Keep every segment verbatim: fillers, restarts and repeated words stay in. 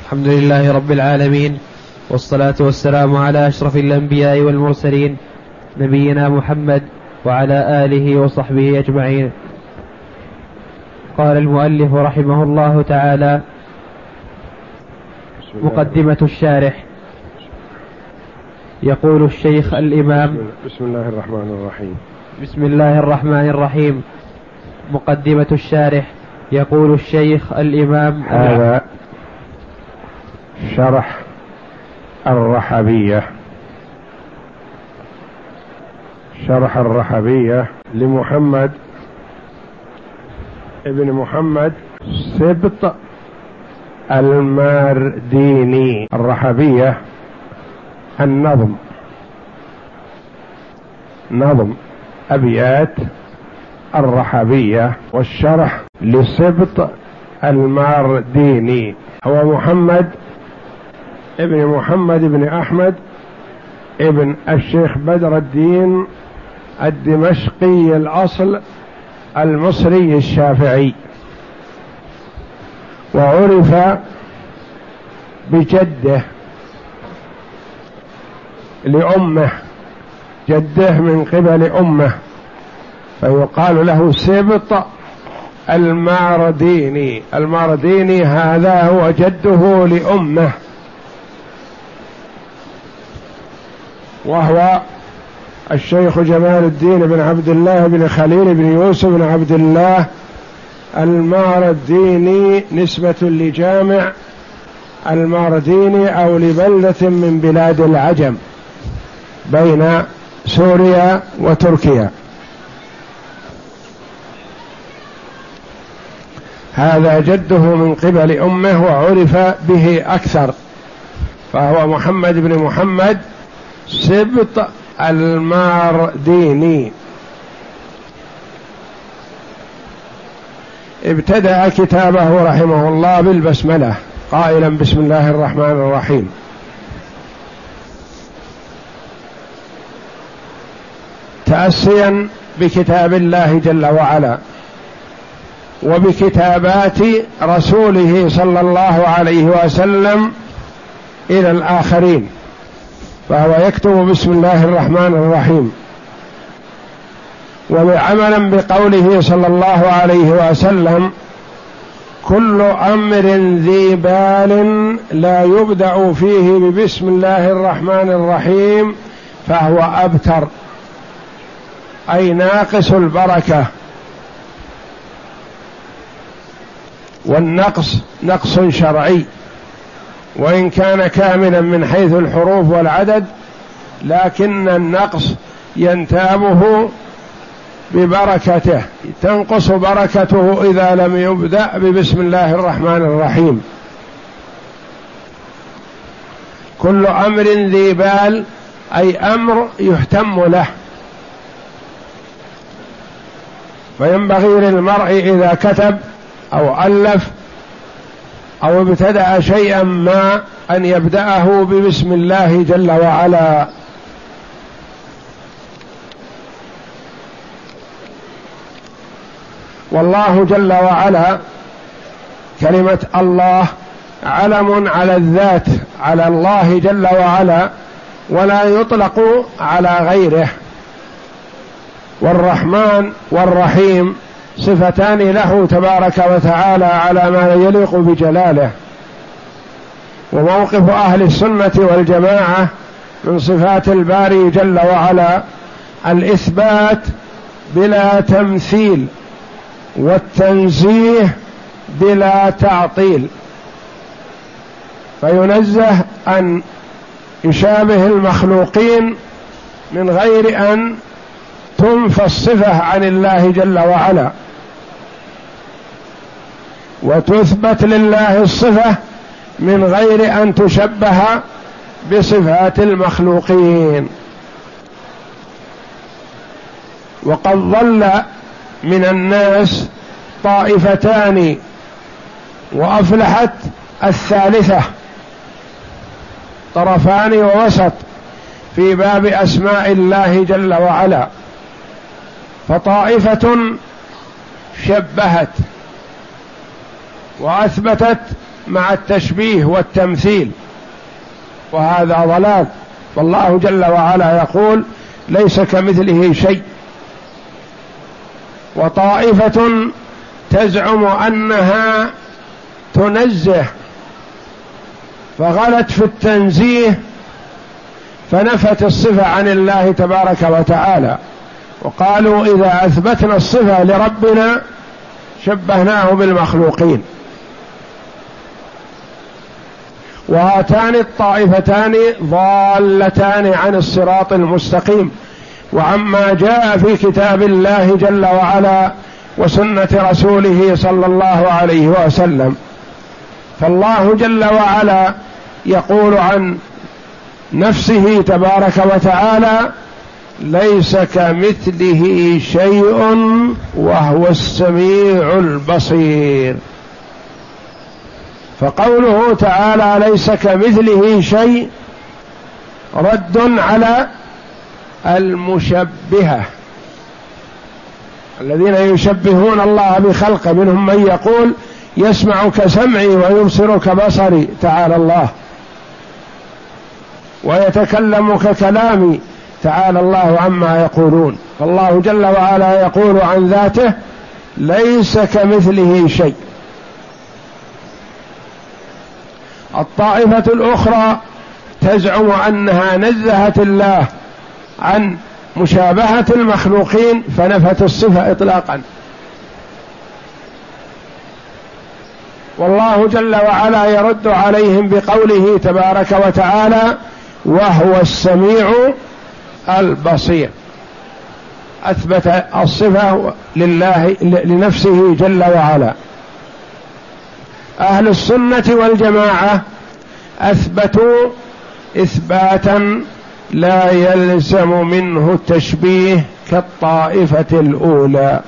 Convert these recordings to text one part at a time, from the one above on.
الحمد لله رب العالمين، والصلاة والسلام على أشرف الأنبياء والمرسلين، نبينا محمد وعلى آله وصحبه أجمعين. قال المؤلف رحمه الله تعالى: مقدمة الشارح. يقول الشيخ الإمام: بسم الله الرحمن الرحيم. بسم الله الرحمن الرحيم. مقدمة الشارح. يقول الشيخ الإمام: هذا شرح الرحبية، شرح الرحبية لمحمد ابن محمد سبط المارديني. الرحبية النظم، نظم أبيات الرحبية، والشرح لسبط المارديني. هو محمد ابن محمد ابن أحمد ابن الشيخ بدر الدين الدمشقي الأصل المصري الشافعي، وعرف بجده لأمه، جده من قبل أمه، فيقال له سبط المارديني. المارديني هذا هو جده لأمه، وهو الشيخ جمال الدين بن عبد الله بن خليل بن يوسف بن عبد الله المارديني، نسبة لجامع المارديني أو لبلدة من بلاد العجم بين سوريا وتركيا. هذا جده من قبل أمه وعرف به أكثر، فهو محمد بن محمد سبط المارديني. ابتدأ كتابه رحمه الله بالبسملة قائلا: بسم الله الرحمن الرحيم. تأسيا بكتاب الله جل وعلا وبكتابات رسوله صلى الله عليه وسلم إلى الآخرين، فهو يكتب بسم الله الرحمن الرحيم. وعملا بقوله صلى الله عليه وسلم: كل أمر ذي بال لا يبدأ فيه ببسم الله الرحمن الرحيم فهو أبتر، أي ناقص البركة. والنقص نقص شرعي، وإن كان كاملا من حيث الحروف والعدد، لكن النقص ينتابه ببركته، تنقص بركته إذا لم يبدأ ببسم الله الرحمن الرحيم. كل أمر ذي بال أي أمر يهتم له، فينبغي للمرء إذا كتب أو ألف أو ابتدأ شيئا ما أن يبدأه ببسم الله جل وعلا. والله جل وعلا، كلمة الله علم على الذات، على الله جل وعلا، ولا يطلق على غيره. والرحمن والرحيم صفتان له تبارك وتعالى على ما يليق بجلاله. وموقف أهل السنة والجماعة من صفات الباري جل وعلا الإثبات بلا تمثيل، والتنزيه بلا تعطيل، فينزه أن يشابه المخلوقين من غير أن تنفى الصفة عن الله جل وعلا، وتثبت لله الصفة من غير أن تشبه بصفات المخلوقين. وقد ضل من الناس طائفتان وأفلحت الثالثة، طرفان ووسط في باب أسماء الله جل وعلا. فطائفة شبهت وأثبتت مع التشبيه والتمثيل، وهذا ضلال. فالله جل وعلا يقول ليس كمثله شيء. وطائفة تزعم أنها تنزه فغلت في التنزيه فنفت الصفة عن الله تبارك وتعالى، وقالوا إذا أثبتنا الصفة لربنا شبهناه بالمخلوقين. وهاتان الطائفتان ضالتان عن الصراط المستقيم وعما جاء في كتاب الله جل وعلا وسنة رسوله صلى الله عليه وسلم. فالله جل وعلا يقول عن نفسه تبارك وتعالى ليس كمثله شيء وهو السميع البصير. فقوله تعالى ليس كمثله شيء رد على المشبهة الذين يشبهون الله بخلقه، منهم من يقول يسمع كسمعي ويبصر كبصري تعالى الله، ويتكلم ككلامي تعالى الله عما يقولون. فالله جل وعلا يقول عن ذاته ليس كمثله شيء. الطائفة الأخرى تزعم أنها نزهت الله عن مشابهة المخلوقين فنفت الصفة إطلاقا. والله جل وعلا يرد عليهم بقوله تبارك وتعالى وهو السميع البصير، أثبت الصفة لله لنفسه جل وعلا. أهل السنة والجماعة أثبتوا إثباتا لا يلزم منه التشبيه كالطائفة الأولى،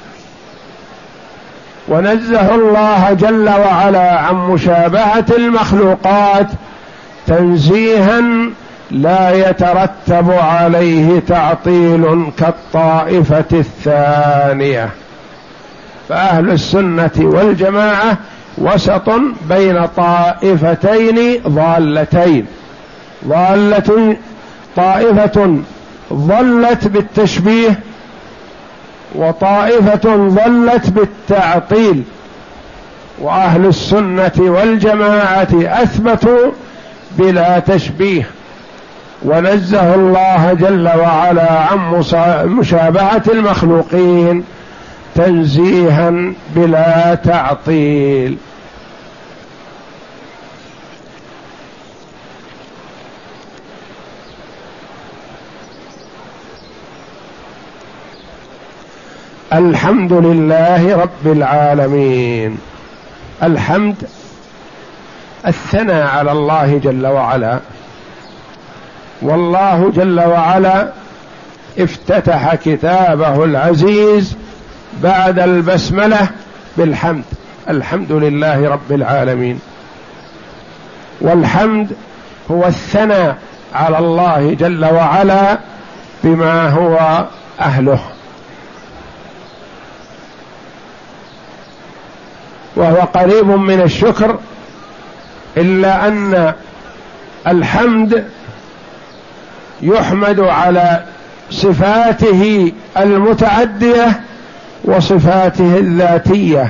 ونزه الله جل وعلا عن مشابهة المخلوقات تنزيها لا يترتب عليه تعطيل كالطائفة الثانية. فأهل السنة والجماعة وسط بين طائفتين ضالتين، ضالة طائفة ضلت بالتشبيه وطائفة ضلت بالتعطيل. وأهل السنة والجماعة أثبتوا بلا تشبيه، ونزه الله جل وعلا عن مشابهة المخلوقين تنزيها بلا تعطيل. الحمد لله رب العالمين. الحمد الثناء على الله جل وعلا، والله جل وعلا افتتح كتابه العزيز بعد البسملة بالحمد، الحمد لله رب العالمين. والحمد هو الثناء على الله جل وعلا بما هو أهله، وهو قريب من الشكر، إلا أن الحمد يحمد على صفاته المتعدية وصفاته الذاتية.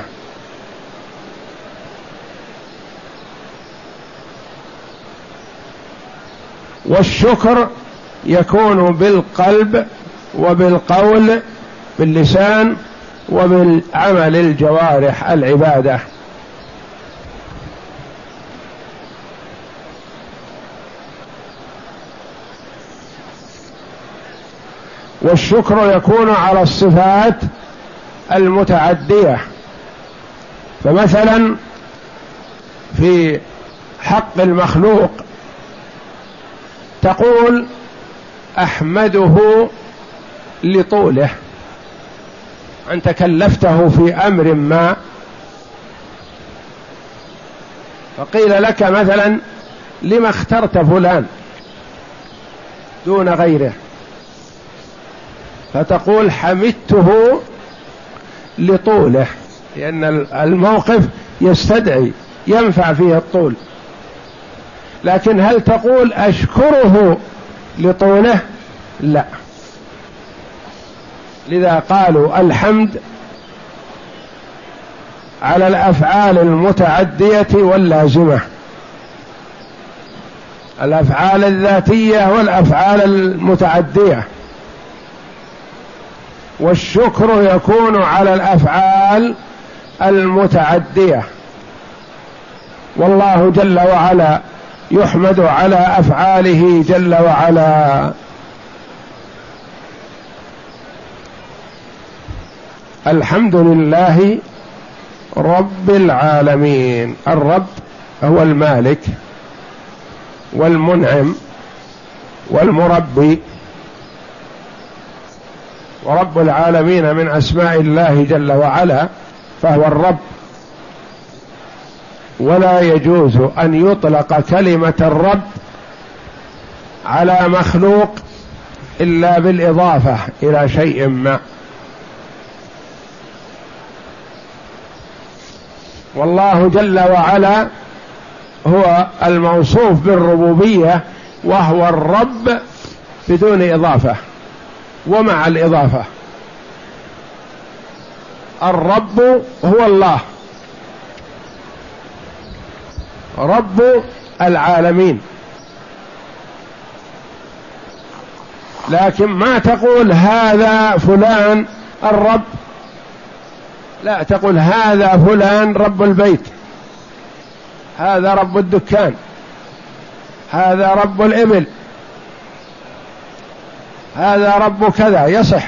والشكر يكون بالقلب وبالقول باللسان وبالعمل الجوارح العبادة. والشكر يكون على الصفات المتعدية. فمثلا في حق المخلوق تقول أحمده لطوله، أنت كلفته في أمر ما، فقيل لك مثلا لما اخترت فلان دون غيره، فتقول حمدته لطوله، لأن الموقف يستدعي ينفع فيه الطول. لكن هل تقول أشكره لطوله؟ لا. لذا قالوا الحمد على الأفعال المتعدية واللازمة، الأفعال الذاتية والأفعال المتعدية، والشكر يكون على الأفعال المتعدية. والله جل وعلا يحمد على أفعاله جل وعلا. الحمد لله رب العالمين. الرب هو المالك والمنعم والمربي، ورب العالمين من أسماء الله جل وعلا، فهو الرب. ولا يجوز أن يطلق كلمة الرب على مخلوق إلا بالإضافة إلى شيء ما. والله جل وعلا هو الموصوف بالربوبية، وهو الرب بدون إضافة ومع الإضافة. الرب هو الله، رب العالمين. لكن ما تقول هذا فلان الرب، لا، تقول هذا فلان رب البيت، هذا رب الدكان، هذا رب الإبل، هذا رب كذا، يصح.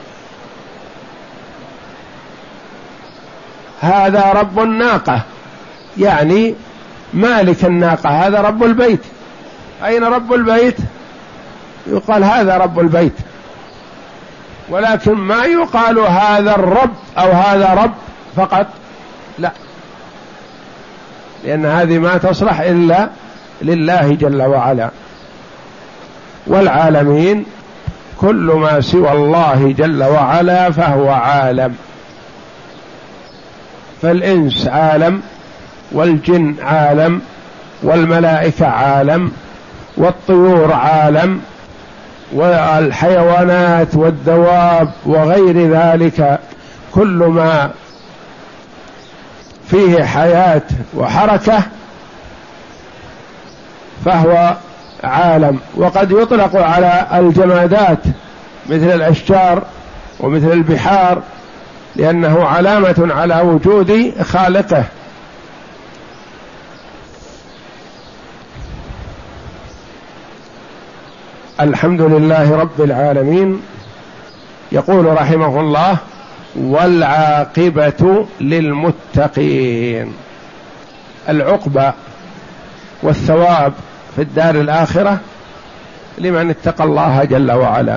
هذا رب الناقة، يعني مالك الناقة، هذا رب البيت. أين رب البيت؟ يقال هذا رب البيت، ولكن ما يقال هذا الرب أو هذا رب فقط، لا، لأن هذه ما تصلح إلا لله جل وعلا. والعالمين كل ما سوى الله جل وعلا فهو عالم. فالإنس عالم، والجن عالم، والملائكة عالم، والطيور عالم، والحيوانات والدواب وغير ذلك، كل ما فيه حياة وحركة فهو عالم. وقد يطلق على الجمادات مثل الأشجار ومثل البحار، لأنه علامة على وجود خالقه. الحمد لله رب العالمين. يقول رحمه الله: والعاقبة للمتقين. العقبة والثواب في الدار الآخرة لمن اتقى الله جل وعلا.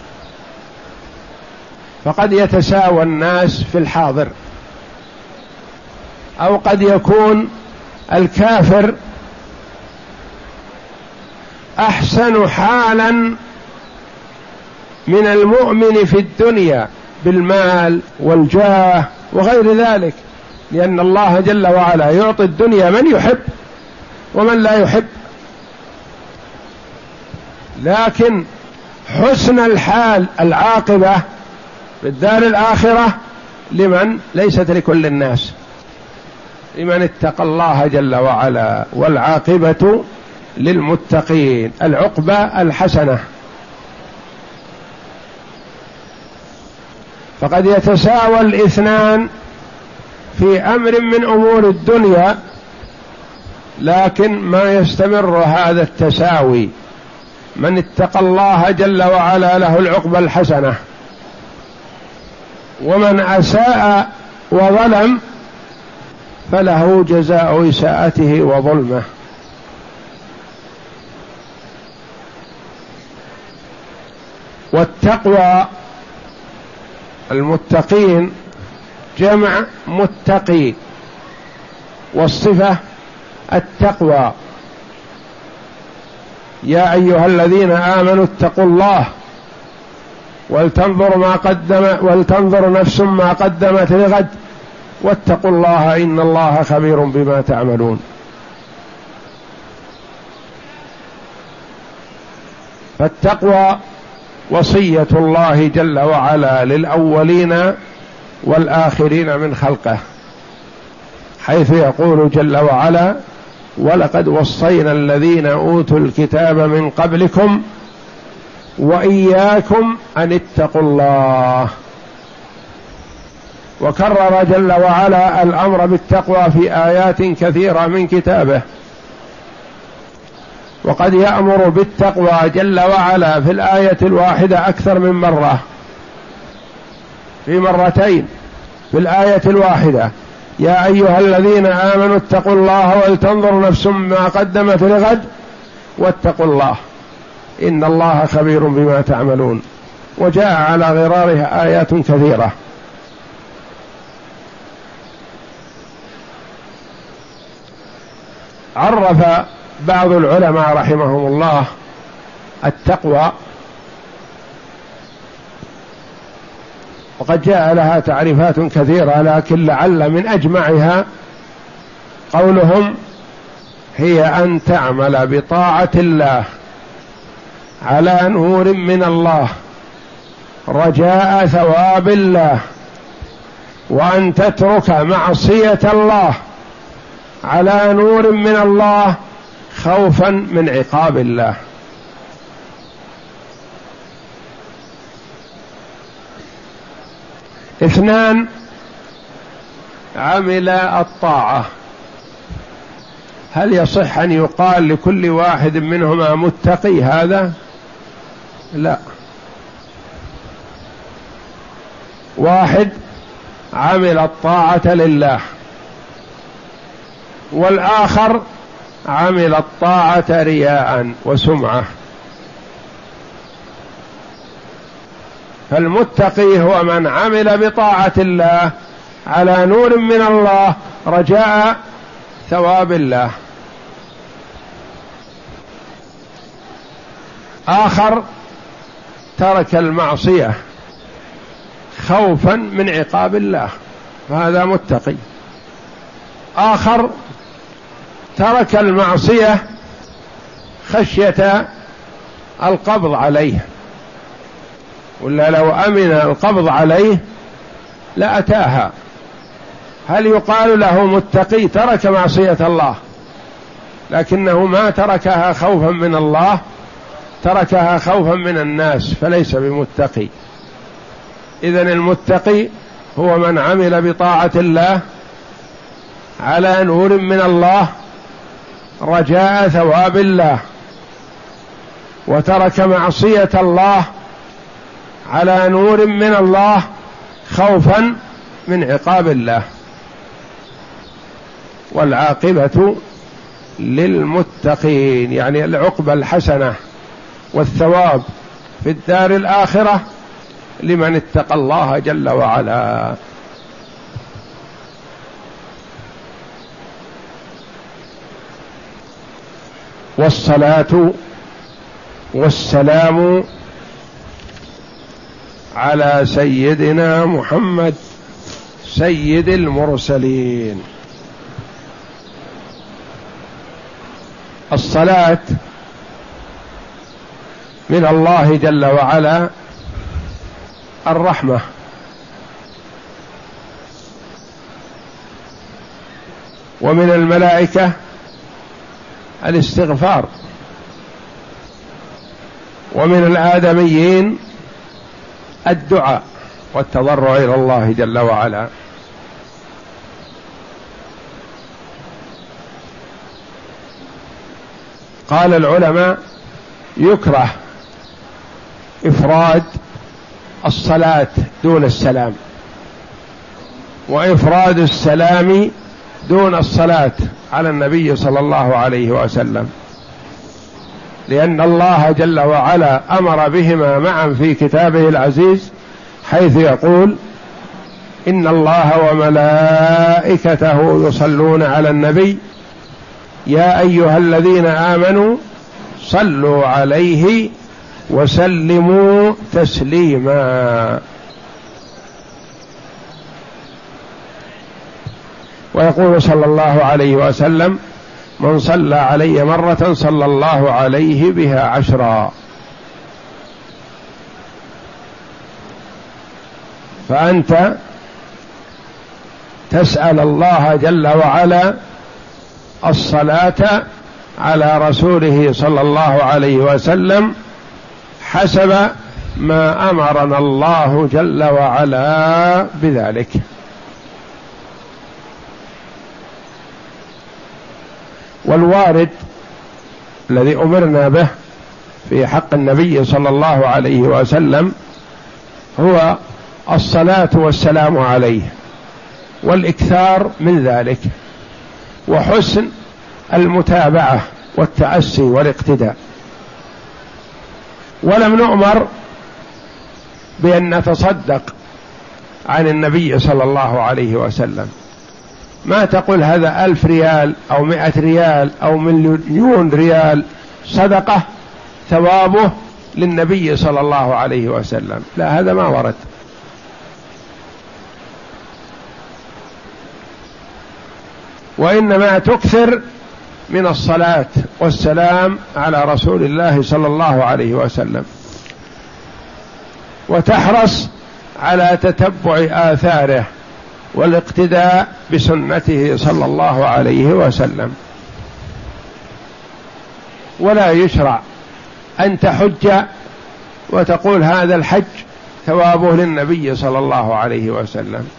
فقد يتساوى الناس في الحاضر، أو قد يكون الكافر أحسن حالا من المؤمن في الدنيا بالمال والجاه وغير ذلك، لأن الله جل وعلا يعطي الدنيا من يحب ومن لا يحب. لكن حسن الحال العاقبة في الدار الآخرة لمن ليست لكل الناس، لمن اتقى الله جل وعلا. والعاقبة للمتقين، العقبة الحسنة. فقد يتساوى الاثنان في أمر من أمور الدنيا، لكن ما يستمر هذا التساوي. من اتقى الله جل وعلا له العقبة الحسنة، ومن أساء وظلم فله جزاء إساءته وظلمه. والتقوى المتقين جمع متقي، والصفة التقوى. يا أيها الذين آمنوا اتقوا الله ولتنظر ما قدم ولتنظر نفس ما قدمت لغد واتقوا الله إن الله خبير بما تعملون. فالتقوى وصية الله جل وعلا للأولين والآخرين من خلقه، حيث يقول جل وعلا: ولقد وصينا الذين أوتوا الكتاب من قبلكم وإياكم أن اتقوا الله. وكرر جل وعلا الأمر بالتقوى في آيات كثيرة من كتابه، وقد يأمر بالتقوى جل وعلا في الآية الواحدة أكثر من مرة، في مرتين في الآية الواحدة: يا أيها الذين آمنوا اتقوا الله ولتنظر نفس ما قدمت لغد واتقوا الله إن الله خبير بما تعملون. وجاء على غرارها آيات كثيرة. عرف بعض العلماء رحمهم الله التقوى، وقد جاء لها تعريفات كثيرة، لكن لعل من أجمعها قولهم: هي أن تعمل بطاعة الله على نور من الله رجاء ثواب الله، وأن تترك معصية الله على نور من الله خوفا من عقاب الله. اثنان: عمل الطاعة. هل يصح أن يقال لكل واحد منهما متقي هذا؟ لا. واحد عمل الطاعة لله، والآخر عمل الطاعة رياء وسمعة. فالمتقي هو من عمل بطاعة الله على نور من الله رجاء ثواب الله. آخر ترك المعصية خوفا من عقاب الله، فهذا متقي. آخر ترك المعصية خشية القبض عليه، ولا لو أمن القبض عليه لأتاها. هل يقال له متقي ترك معصية الله لكنه ما تركها خوفا من الله، تركها خوفا من الناس، فليس بمتقي. إذن المتقي هو من عمل بطاعة الله على نور من الله رجاء ثواب الله، وترك معصية الله على نور من الله خوفا من عقاب الله. والعاقبة للمتقين، يعني العقبة الحسنة والثواب في الدار الآخرة لمن اتقى الله جل وعلا. والصلاة والسلام على سيدنا محمد سيد المرسلين. الصلاة من الله جل وعلا الرحمة، ومن الملائكة الاستغفار، ومن الآدميين الدعاء والتضرع إلى الله جل وعلا. قال العلماء: يكره إفراد الصلاة دون السلام، وإفراد السلام دون الصلاة على النبي صلى الله عليه وسلم، لأن الله جل وعلا أمر بهما معا في كتابه العزيز، حيث يقول: إن الله وملائكته يصلون على النبي يا أيها الذين آمنوا صلوا عليه وسلموا تسليما. ويقول صلى الله عليه وسلم: من صلى علي مرة صلى الله عليه بها عشرا. فأنت تسأل الله جل وعلا الصلاة على رسوله صلى الله عليه وسلم حسب ما أمرنا الله جل وعلا بذلك. والوارد الذي أمرنا به في حق النبي صلى الله عليه وسلم هو الصلاة والسلام عليه والإكثار من ذلك وحسن المتابعة والتأسي والاقتداء. ولم نؤمر بأن نتصدق عن النبي صلى الله عليه وسلم، ما تقول هذا ألف ريال أو مئة ريال أو مليون ريال صدقة ثوابه للنبي صلى الله عليه وسلم، لا، هذا ما ورد. وإنما تكثر من الصلاة والسلام على رسول الله صلى الله عليه وسلم، وتحرص على تتبع آثاره والاقتداء بسنته صلى الله عليه وسلم. ولا يشرع أن تحج وتقول هذا الحج ثوابه للنبي صلى الله عليه وسلم،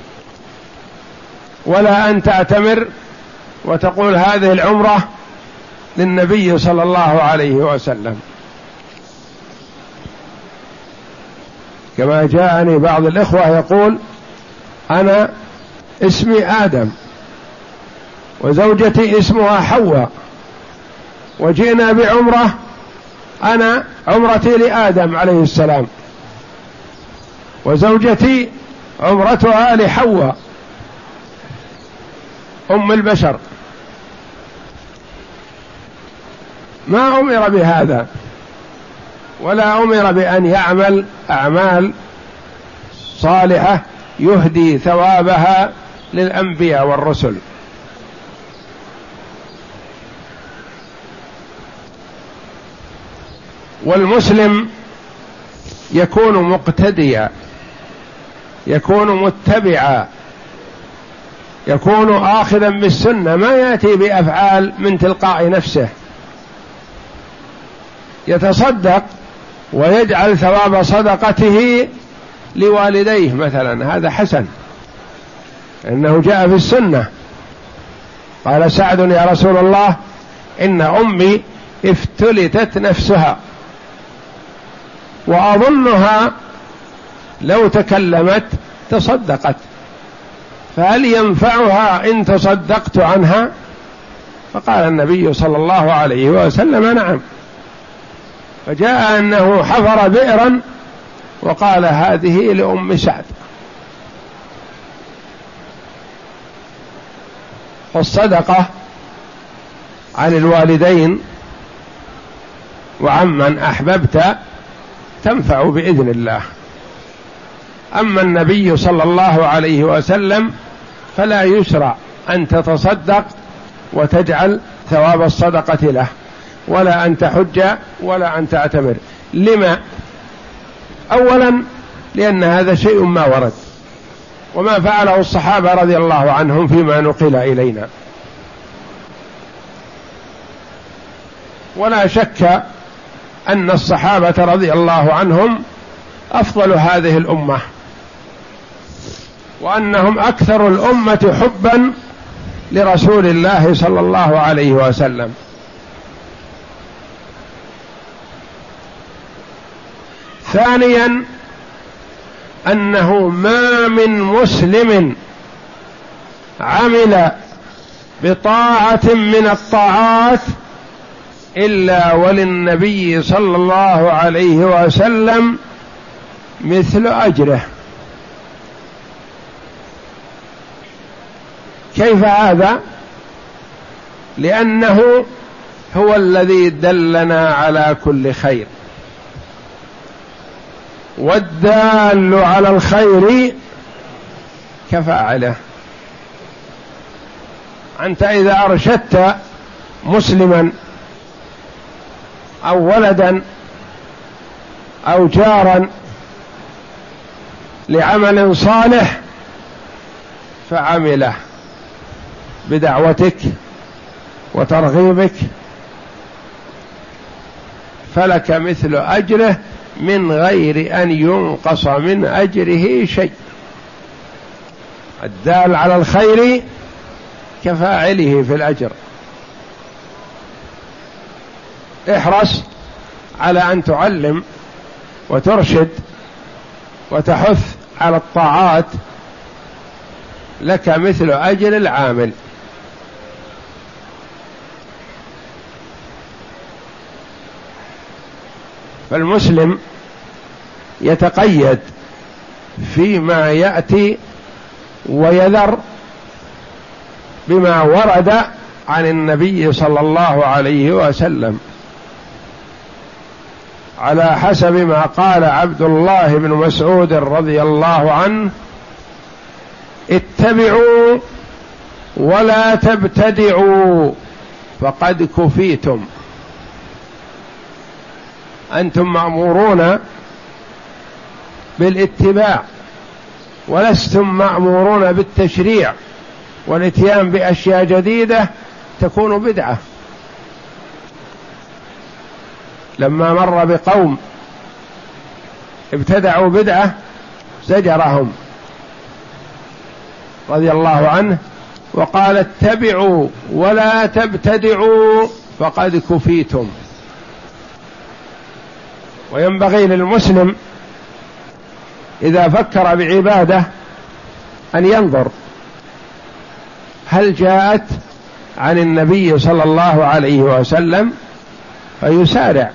ولا أن تعتمر وتقول هذه العمرة للنبي صلى الله عليه وسلم. كما جاءني بعض الإخوة يقول: أنا اسمي آدم وزوجتي اسمها حواء، وجئنا بعمرة، أنا عمرتي لآدم عليه السلام وزوجتي عمرتها لحواء أم البشر. ما أمر بهذا، ولا أمر بأن يعمل أعمال صالحة يهدي ثوابها للأنبياء والرسل. والمسلم يكون مقتديا، يكون متبعا، يكون آخذا بالسنة، ما يأتي بأفعال من تلقاء نفسه، يتصدق ويجعل ثواب صدقته لوالديه مثلا، هذا حسن، إنه جاء في السنة. قال سعد: يا رسول الله، إن أمي افتلتت نفسها وأظنها لو تكلمت تصدقت، فهل ينفعها إن تصدقت عنها؟ فقال النبي صلى الله عليه وسلم: نعم. فجاء أنه حفر بئرا وقال: هذه لأم سعد. والصدقة عن الوالدين وعمن أحببت تنفع بإذن الله. أما النبي صلى الله عليه وسلم فلا يشرع أن تتصدق وتجعل ثواب الصدقة له، ولا أن تحج، ولا أن تعتمر. لما؟ أولا لأن هذا شيء ما ورد، وما فعله الصحابة رضي الله عنهم فيما نقل إلينا. ولا شك أن الصحابة رضي الله عنهم أفضل هذه الأمة، وأنهم أكثر الأمة حبا لرسول الله صلى الله عليه وسلم. ثانيا أنه ما من مسلم عمل بطاعة من الطاعات إلا وللنبي صلى الله عليه وسلم مثل أجره. كيف هذا؟ لأنه هو الذي دلنا على كل خير، والدال على الخير كفاعله. أنت إذا أرشدت مسلما أو ولدا أو جارا لعمل صالح فعمله بدعوتك وترغيبك فلك مثل أجره من غير أن ينقص من أجره شيء. الدال على الخير كفاعله في الأجر. احرص على أن تعلم وترشد وتحث على الطاعات، لك مثل أجر العامل. فالمسلم يتقيد فيما يأتي ويذر بما ورد عن النبي صلى الله عليه وسلم، على حسب ما قال عبد الله بن مسعود رضي الله عنه: اتبعوا ولا تبتدعوا فقد كفيتم. أنتم مأمورون بالاتباع ولستم مأمورون بالتشريع والاتيان بأشياء جديدة تكون بدعة. لما مر بقوم ابتدعوا بدعة زجرهم رضي الله عنه وقال: اتبعوا ولا تبتدعوا فقد كفيتم. وينبغي للمسلم إذا فكر بعبادة أن ينظر هل جاءت عن النبي صلى الله عليه وسلم فيسارع،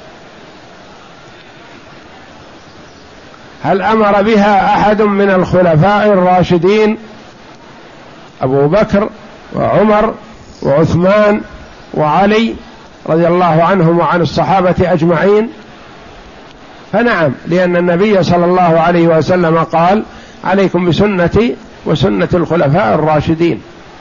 هل أمر بها أحد من الخلفاء الراشدين أبو بكر وعمر وعثمان وعلي رضي الله عنهم وعن الصحابة أجمعين؟ فنعم، لأن النبي صلى الله عليه وسلم قال: عليكم بسنتي وسنة الخلفاء الراشدين.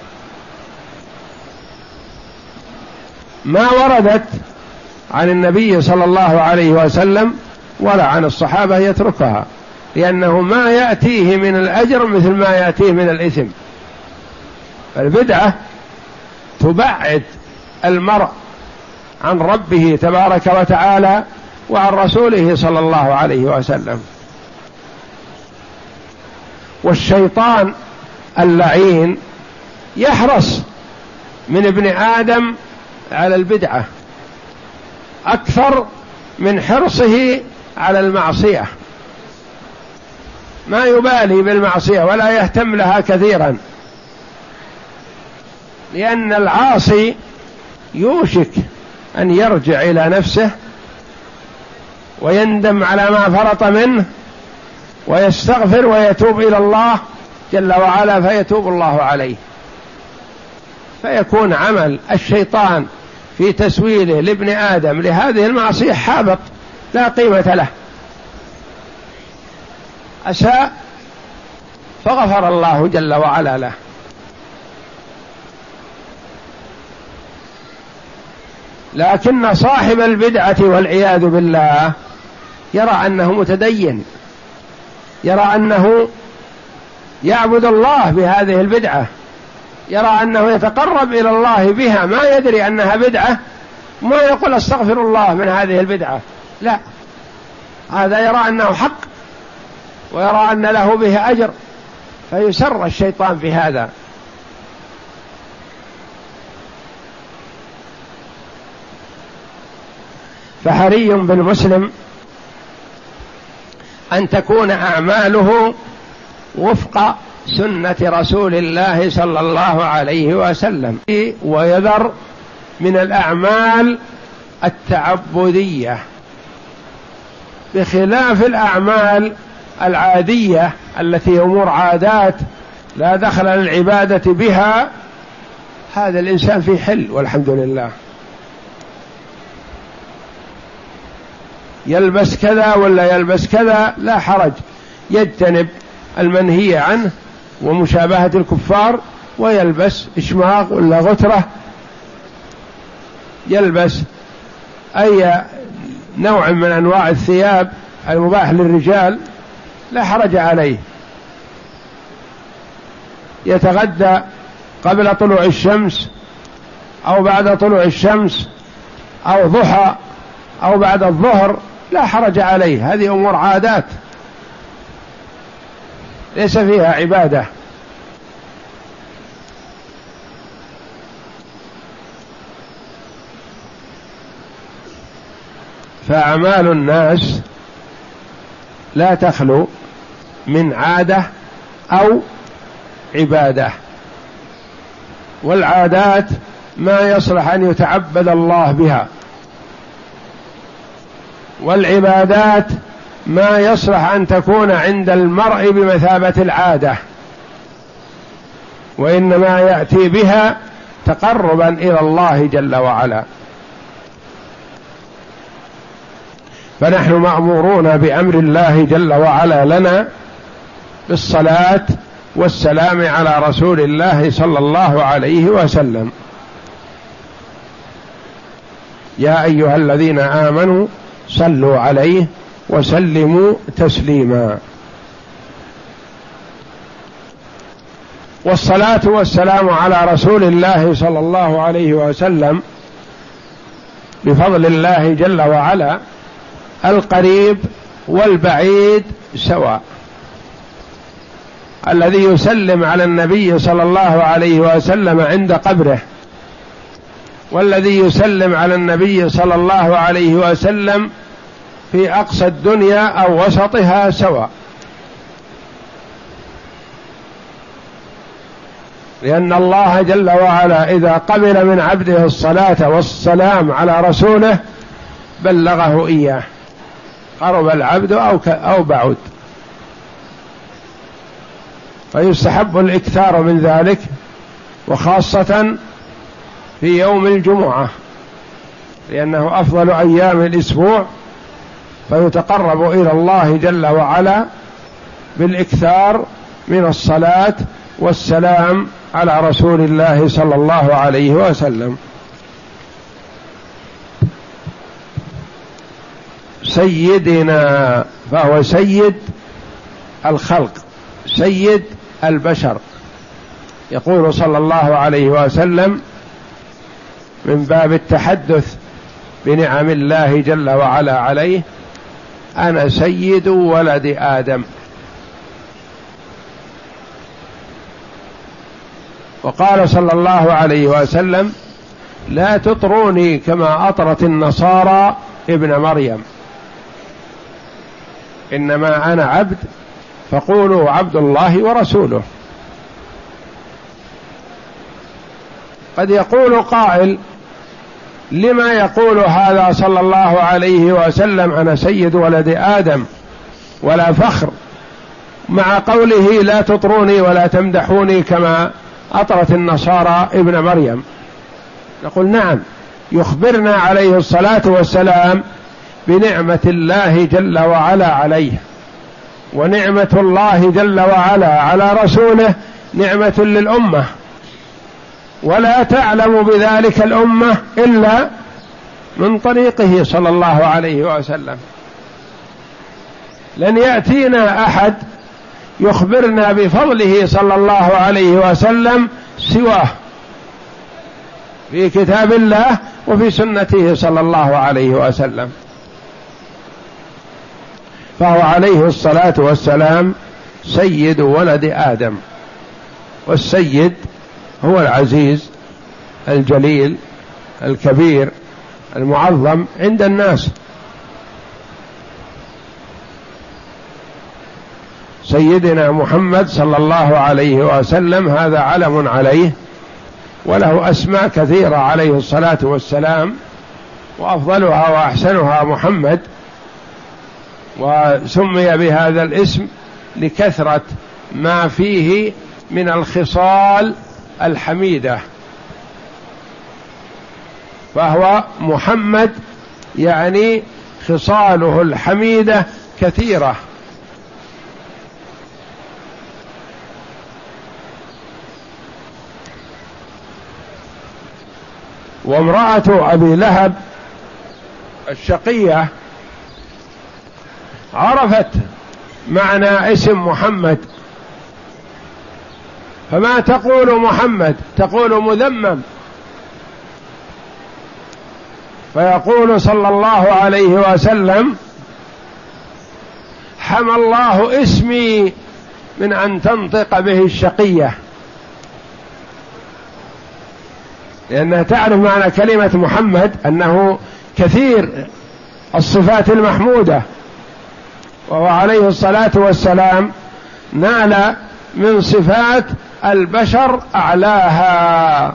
ما وردت عن النبي صلى الله عليه وسلم ولا عن الصحابة يتركها، لأنه ما يأتيه من الأجر مثل ما يأتيه من الإثم. البدعة تبعد المرء عن ربه تبارك وتعالى وعن رسوله صلى الله عليه وسلم. والشيطان اللعين يحرص من ابن آدم على البدعة أكثر من حرصه على المعصية، ما يبالي بالمعصية ولا يهتم لها كثيرا، لأن العاصي يوشك أن يرجع إلى نفسه ويندم على ما فرط منه ويستغفر ويتوب إلى الله جل وعلا فيتوب الله عليه، فيكون عمل الشيطان في تسويله لابن آدم لهذه المعصية حابط لا قيمة له. أساء فغفر الله جل وعلا له. لكن صاحب البدعة والعياذ بالله يرى أنه متدين، يرى أنه يعبد الله بهذه البدعة، يرى أنه يتقرب إلى الله بها، ما يدري أنها بدعة، ما يقول استغفر الله من هذه البدعة، لا، هذا يرى أنه حق ويرى أن له به أجر، فيسر الشيطان في هذا. فحري بالمسلم أن تكون أعماله وفق سنة رسول الله صلى الله عليه وسلم، ويذر من الأعمال التعبدية بخلاف الأعمال العادية التي أمور عادات لا دخل للعبادة بها. هذا الإنسان في حل والحمد لله، يلبس كذا ولا يلبس كذا لا حرج، يجتنب المنهي عنه ومشابهة الكفار ويلبس إشماغ ولا غترة، يلبس أي نوع من أنواع الثياب المباح للرجال لا حرج عليه. يتغدى قبل طلوع الشمس أو بعد طلوع الشمس أو ضحى أو بعد الظهر لا حرج عليه، هذه أمور عادات ليس فيها عبادة. فأعمال الناس لا تخلو من عادة أو عبادة، والعادات ما يصلح أن يتعبد الله بها، والعبادات ما يصلح أن تكون عند المرء بمثابة العادة، وإنما يأتي بها تقربا إلى الله جل وعلا. فنحن مأمورون بأمر الله جل وعلا لنا بالصلاة والسلام على رسول الله صلى الله عليه وسلم. يا أيها الذين آمنوا صلوا عليه وسلموا تسليما. والصلاة والسلام على رسول الله صلى الله عليه وسلم بفضل الله جل وعلا القريب والبعيد سواء. الذي يسلم على النبي صلى الله عليه وسلم عند قبره، والذي يسلم على النبي صلى الله عليه وسلم في أقصى الدنيا أو وسطها سواء، لأن الله جل وعلا إذا قبل من عبده الصلاة والسلام على رسوله بلغه إياه، قرب العبد أو أو بعد. فيستحب الإكثار من ذلك، وخاصة في يوم الجمعة لأنه أفضل أيام الأسبوع، فيتقرب إلى الله جل وعلا بالإكثار من الصلاة والسلام على رسول الله صلى الله عليه وسلم. سيدنا، فهو سيد الخلق، سيد البشر. يقول صلى الله عليه وسلم من باب التحدث بنعم الله جل وعلا عليه: أنا سيد ولد آدم. وقال صلى الله عليه وسلم: لا تطروني كما أطرت النصارى ابن مريم، إنما أنا عبد فقولوا عبد الله ورسوله. قد يقول قائل: لما يقول هذا صلى الله عليه وسلم أنا سيد ولد آدم ولا فخر، مع قوله لا تطروني ولا تمدحوني كما أطرت النصارى ابن مريم؟ نقول نعم، يخبرنا عليه الصلاة والسلام بنعمة الله جل وعلا عليه، ونعمة الله جل وعلا على رسوله نعمة للأمة، ولا تعلم بذلك الأمة إلا من طريقه صلى الله عليه وسلم. لن يأتينا أحد يخبرنا بفضله صلى الله عليه وسلم سواه في كتاب الله وفي سنته صلى الله عليه وسلم. فهو عليه الصلاة والسلام سيد ولد آدم، والسيد هو العزيز الجليل الكبير المعظم عند الناس. سيدنا محمد صلى الله عليه وسلم هذا علم عليه، وله أسماء كثيرة عليه الصلاة والسلام، وأفضلها وأحسنها محمد، وسمي بهذا الاسم لكثرة ما فيه من الخصال الحميدة. فهو محمد يعني خصاله الحميدة كثيرة. وامرأة أبي لهب الشقية عرفت معنى اسم محمد، فما تقول محمد، تقول مذمم. فيقول صلى الله عليه وسلم: حمى الله اسمي من أن تنطق به الشقية، لأنها تعرف معنى كلمة محمد أنه كثير الصفات المحمودة، وهو عليه الصلاة والسلام نال من صفات البشر أعلاها،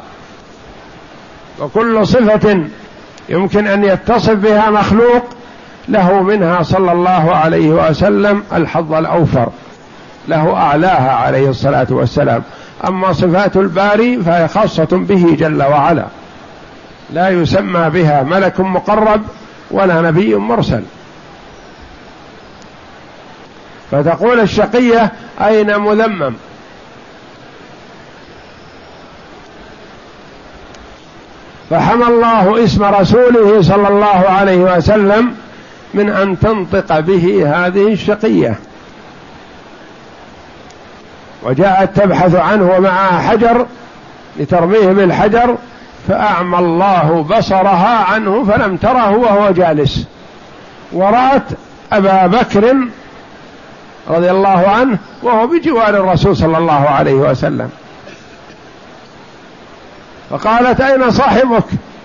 وكل صفة يمكن أن يتصف بها مخلوق له منها صلى الله عليه وسلم الحظ الأوفر، له أعلاها عليه الصلاة والسلام. أما صفات الباري فهي خاصة به جل وعلا، لا يسمى بها ملك مقرب ولا نبي مرسل. فتقول الشقية: أين مذمم؟ فحمى الله اسم رسوله صلى الله عليه وسلم من أن تنطق به هذه الشقية، وجاءت تبحث عنه ومعها حجر لترميه بالحجر، فأعمى الله بصرها عنه فلم تره وهو جالس، ورأت أبا بكر رضي الله عنه وهو بجوار الرسول صلى الله عليه وسلم، فقالت: أين صاحبك؟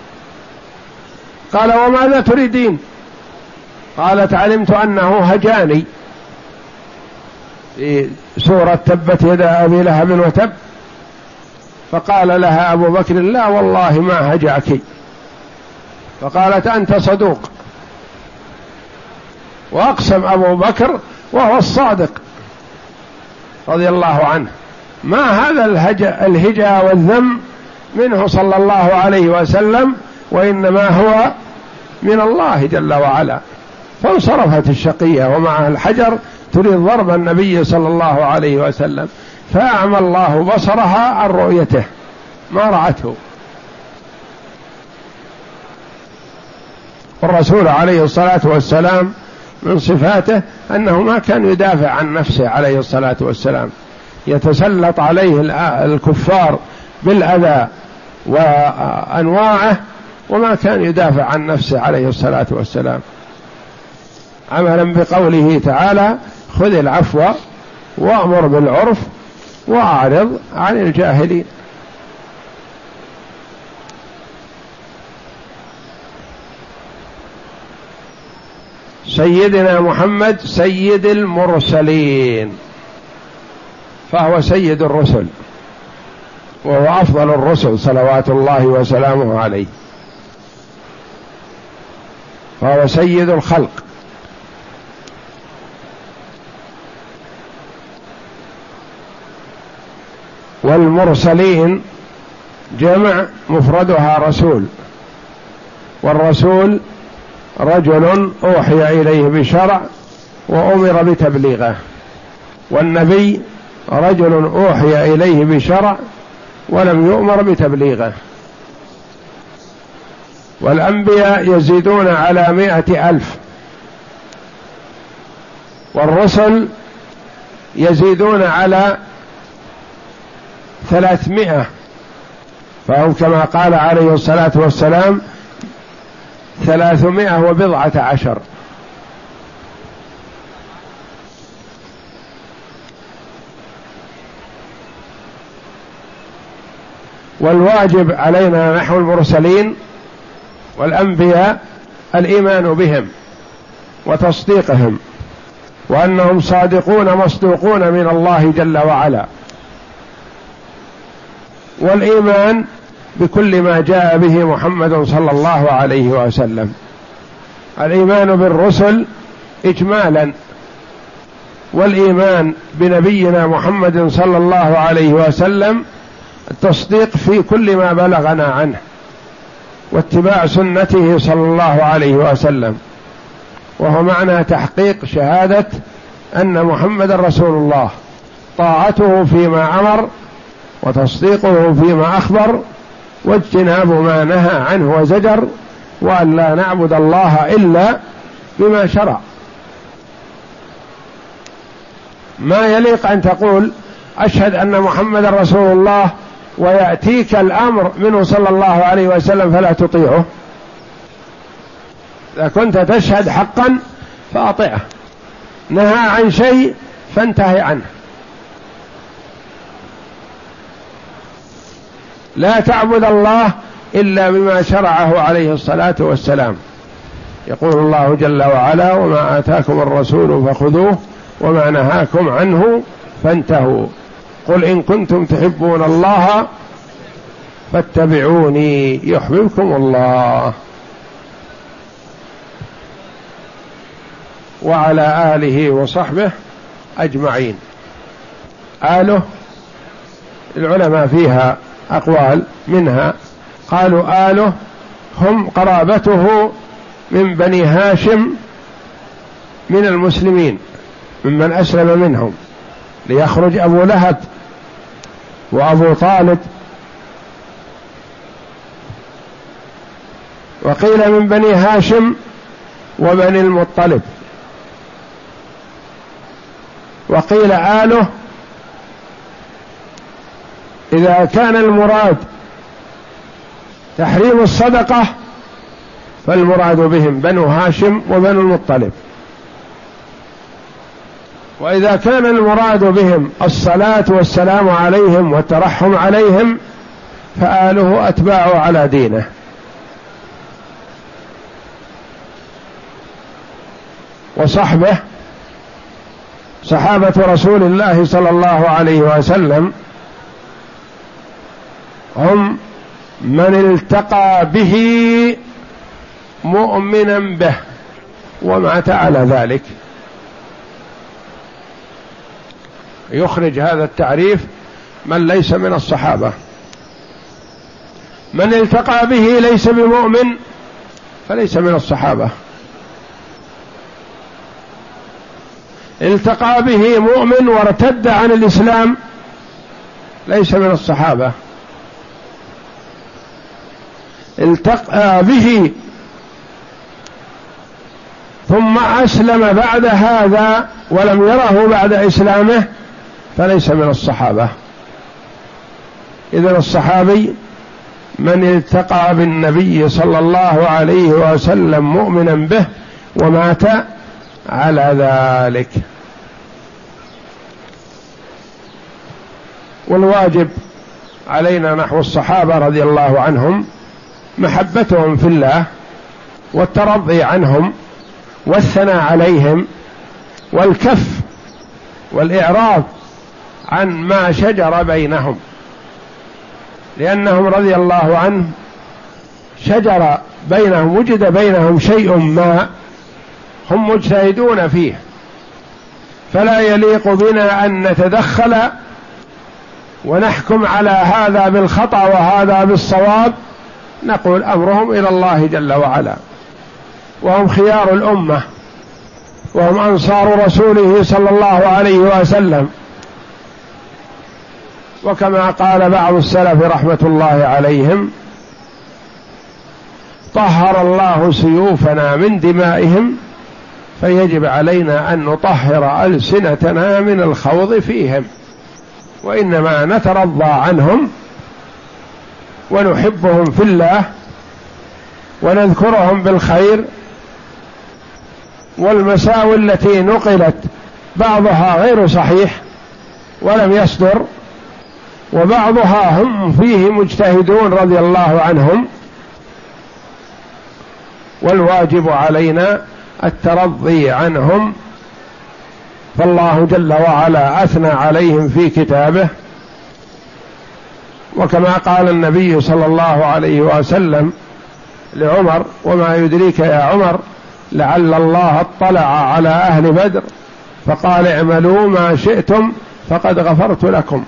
قال: وماذا تريدين؟ قالت: علمت أنه هجاني في سورة تبت يدا أبي لهب وتب. فقال لها أبو بكر: لا والله ما هجعك. فقالت: أنت صدوق. وأقسم أبو بكر وهو الصادق رضي الله عنه، ما هذا الهجا والذم منه صلى الله عليه وسلم، وإنما هو من الله جل وعلا. فانصرفت الشقية ومعها الحجر تريد ضرب النبي صلى الله عليه وسلم، فأعمى الله بصرها عن رؤيته، ما رأته. والرسول عليه الصلاة والسلام من صفاته أنه ما كان يدافع عن نفسه عليه الصلاة والسلام، يتسلط عليه الكفار بالأذى وأنواعه، وما كان يدافع عن نفسه عليه الصلاة والسلام، عملا بقوله تعالى: خذ العفو وأمر بالعرف وأعرض عن الجاهلين. سيدنا محمد سيد المرسلين، فهو سيد الرسل، وهو أفضل الرسل صلوات الله وسلامه عليه، فهو سيد الخلق. والمرسلين جمع مفردها رسول، والرسول رجل أوحي إليه بشرع وأمر بتبليغه، والنبي رجل أوحي إليه بشرع ولم يؤمر بتبليغه. والأنبياء يزيدون على مائة ألف، والرسل يزيدون على ثلاثمائة، فهم كما قال عليه الصلاة والسلام ثلاثمائة وبضعة عشر. والواجب علينا نحو المرسلين والأنبياء الإيمان بهم وتصديقهم، وأنهم صادقون مصدوقون من الله جل وعلا، والإيمان بكل ما جاء به محمد صلى الله عليه وسلم. الإيمان بالرسل إجمالا، والإيمان بنبينا محمد صلى الله عليه وسلم التصديق في كل ما بلغنا عنه، واتباع سنته صلى الله عليه وسلم، وهو معنى تحقيق شهادة أن محمد رسول الله، طاعته فيما أمر وتصديقه فيما أخبر واجتناب ما نهى عنه وزجر، وأن لا نعبد الله إلا بما شرع. ما يليق أن تقول أشهد أن محمد رسول الله ويأتيك الأمر منه صلى الله عليه وسلم فلا تطيعه. إذا كنت تشهد حقا فأطعه، نهى عن شيء فانتهي عنه. لا تعبد الله إلا بما شرعه عليه الصلاة والسلام. يقول الله جل وعلا: وما آتاكم الرسول فخذوه وما نهاكم عنه فانتهوا، قل إن كنتم تحبون الله فاتبعوني يحببكم الله. وعلى آله وصحبه أجمعين. آله العلماء فيها أقوال، منها قالوا آله هم قرابته من بني هاشم من المسلمين ممن أسلم منهم، ليخرج أبو لهب وأبو طالب. وقيل من بني هاشم وبني المطلب. وقيل آله إذا كان المراد تحريم الصدقة فالمراد بهم بنو هاشم وبنو المطلب، وإذا كان المراد بهم الصلاة والسلام عليهم والترحم عليهم فآله أتباع على دينه. وصحبه صحابة رسول الله صلى الله عليه وسلم هم من التقى به مؤمنا به ومات على ذلك. يخرج هذا التعريف من ليس من الصحابة. من التقى به ليس بمؤمن فليس من الصحابة. التقى به مؤمن وارتد عن الإسلام ليس من الصحابة. التقى به ثم أسلم بعد هذا ولم يره بعد إسلامه فليس من الصحابة. إذن الصحابي من التقى بالنبي صلى الله عليه وسلم مؤمنا به ومات على ذلك. والواجب علينا نحو الصحابة رضي الله عنهم محبتهم في الله والترضي عنهم والثناء عليهم والكف والإعراض عن ما شجر بينهم، لأنهم رضي الله عنهم شجر بينهم، وجد بينهم شيء ما هم مجتهدون فيه، فلا يليق بنا أن نتدخل ونحكم على هذا بالخطأ وهذا بالصواب. نقول أمرهم إلى الله جل وعلا، وهم خيار الأمة وهم أنصار رسوله صلى الله عليه وسلم. وكما قال بعض السلف رحمة الله عليهم: طهر الله سيوفنا من دمائهم فيجب علينا أن نطهر ألسنتنا من الخوض فيهم، وإنما نترضى عنهم ونحبهم في الله ونذكرهم بالخير. والمساوئ التي نقلت بعضها غير صحيح ولم يصدر، وبعضها هم فيه مجتهدون رضي الله عنهم، والواجب علينا الترضي عنهم. فالله جل وعلا أثنى عليهم في كتابه، وكما قال النبي صلى الله عليه وسلم لعمر: وما يدريك يا عمر لعل الله اطلع على أهل بدر فقال اعملوا ما شئتم فقد غفرت لكم.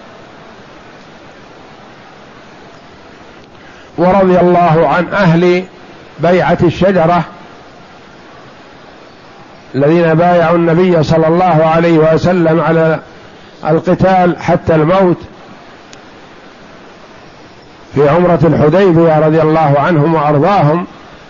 ورضي الله عن أهل بيعة الشجرة الذين بايعوا النبي صلى الله عليه وسلم على القتال حتى الموت، في عمرة الحديبية رضي الله عنهم وأرضاهم،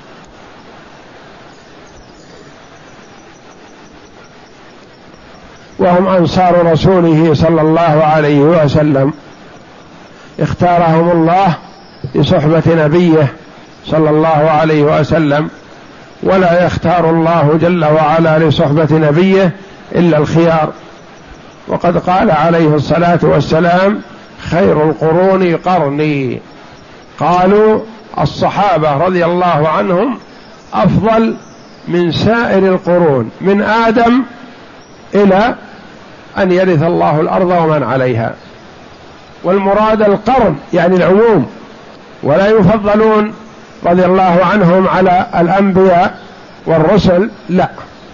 وهم أنصار رسوله صلى الله عليه وسلم، اختارهم الله لصحبة نبيه صلى الله عليه وسلم، ولا يختار الله جل وعلا لصحبة نبيه إلا الخيار. وقد قال عليه الصلاة والسلام: خير القرون قرني. قالوا الصحابة رضي الله عنهم أفضل من سائر القرون من آدم إلى أن يرث الله الأرض ومن عليها، والمراد القرن يعني العموم، ولا يفضلون رضي الله عنهم على الأنبياء والرسل، لا،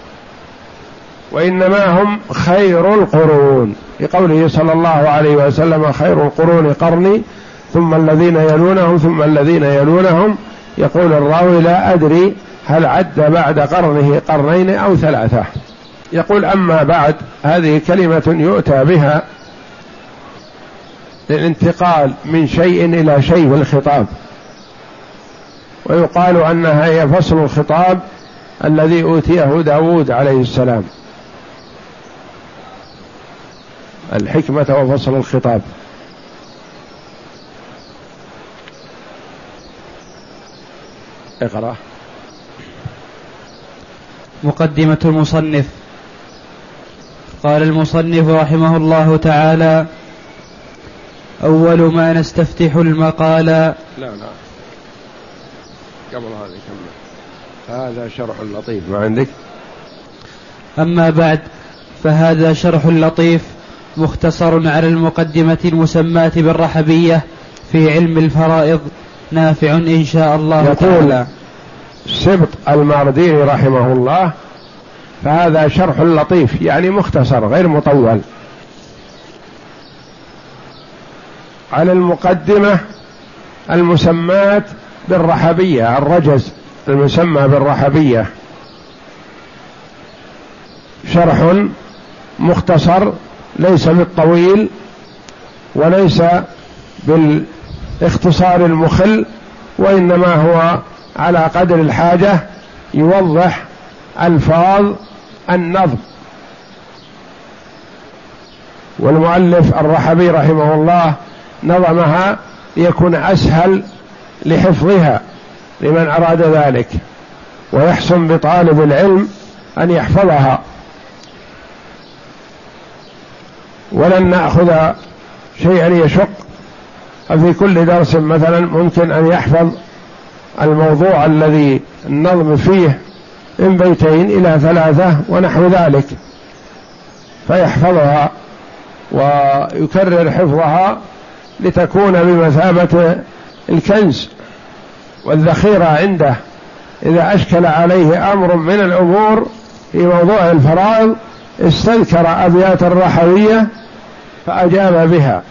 وإنما هم خير القرون، لقوله صلى الله عليه وسلم: خير القرون قرني ثم الذين يلونهم ثم الذين يلونهم. يقول الراوي: لا أدري هل عد بعد قرنه قرنين أو ثلاثة. يقول: أما بعد، هذه كلمة يؤتى بها للانتقال من شيء إلى شيء في الخطاب، ويقال أنها هي فصل الخطاب الذي أوتيه داود عليه السلام، الحكمة وفصل الخطاب. اقرأ. مقدمة المصنف. قال المصنف رحمه الله تعالى: أول ما نستفتح المقال. لا لا قبل هذا كمل. هذا شرح لطيف، ما عندك؟ أما بعد، فهذا شرح لطيف مختصر على المقدمة المسماة بالرحبية في علم الفرائض، نافع إن شاء الله تعالى. سبط الماردي رحمه الله: فهذا شرح لطيف، يعني مختصر غير مطول، على المقدمة المسماة بالرحبية، الرجز المسمى بالرحبية، شرح مختصر ليس بالطويل وليس بالاختصار المخل، وإنما هو على قدر الحاجة، يوضح ألفاظ النظم. والمؤلف الرحبي رحمه الله نظمها ليكون أسهل لحفظها لمن أراد ذلك، ويحسن بطالب العلم أن يحفظها. ولن نأخذ شيئا يشق، ففي كل درس مثلا ممكن أن يحفظ الموضوع الذي النظم فيه من بيتين إلى ثلاثة ونحو ذلك، فيحفظها ويكرر حفظها لتكون بمثابة الكنز والذخيرة عنده، إذا أشكل عليه أمر من الأمور في موضوع الفرائض استذكر أبيات الرحوية فأجاب بها،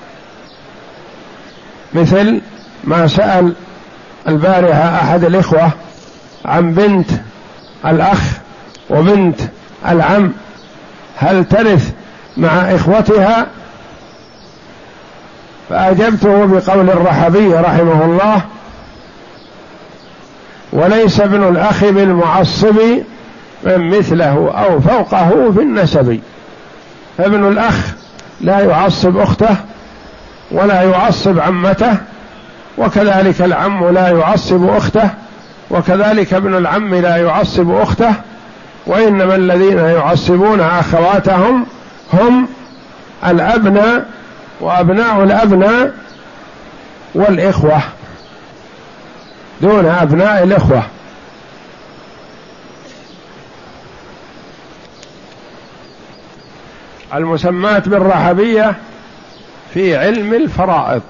مثل ما سأل البارحة أحد الإخوة عن بنت الأخ وبنت العم هل ترث مع إخوتها، فأجبته بقول الرحبي رحمه الله: وليس ابن الأخ بالمعصب من مثله أو فوقه في النسب. فابن الأخ لا يعصب أخته ولا يعصب عمته، وكذلك العم لا يعصب أخته، وكذلك ابن العم لا يعصب أخته، وإنما الذين يعصبون أخواتهم هم الأبناء وأبناء الأبناء والإخوة دون أبناء الإخوة. المسماة بالرحبية في علم الفرائض.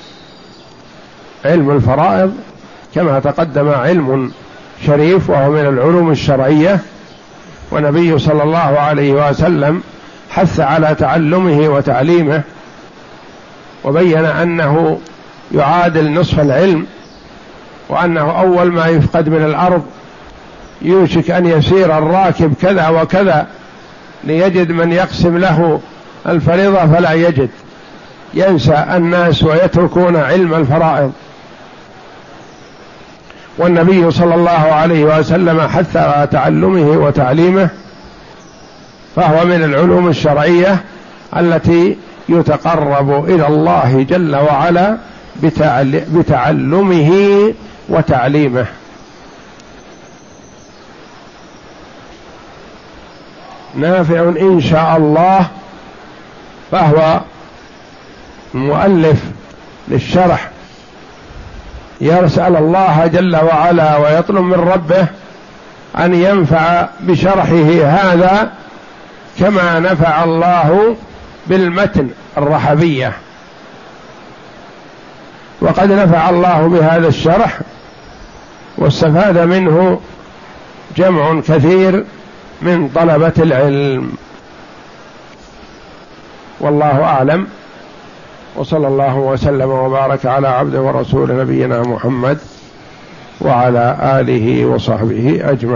علم الفرائض كما تقدم علم شريف وهو من العلوم الشرعية، ونبي صلى الله عليه وسلم حث على تعلمه وتعليمه، وبين أنه يعادل نصف العلم، وأنه أول ما يفقد من الأرض يوشك أن يسير الراكب كذا وكذا ليجد من يقسم له الفريضة فلا يجد، ينسى الناس ويتركون علم الفرائض. والنبي صلى الله عليه وسلم حث على تعلمه وتعليمه، فهو من العلوم الشرعية التي يتقرب إلى الله جل وعلا بتعلمه وتعليمه. نافع إن شاء الله، فهو مؤلف للشرح، يسأل الله جل وعلا ويطلب من ربه أن ينفع بشرحه هذا كما نفع الله بالمتن الرحبية، وقد نفع الله بهذا الشرح واستفاد منه جمع كثير من طلبة العلم، والله أعلم. وصلى الله وسلم وبارك على عبده ورسول نبينا محمد وعلى آله وصحبه أجمعين.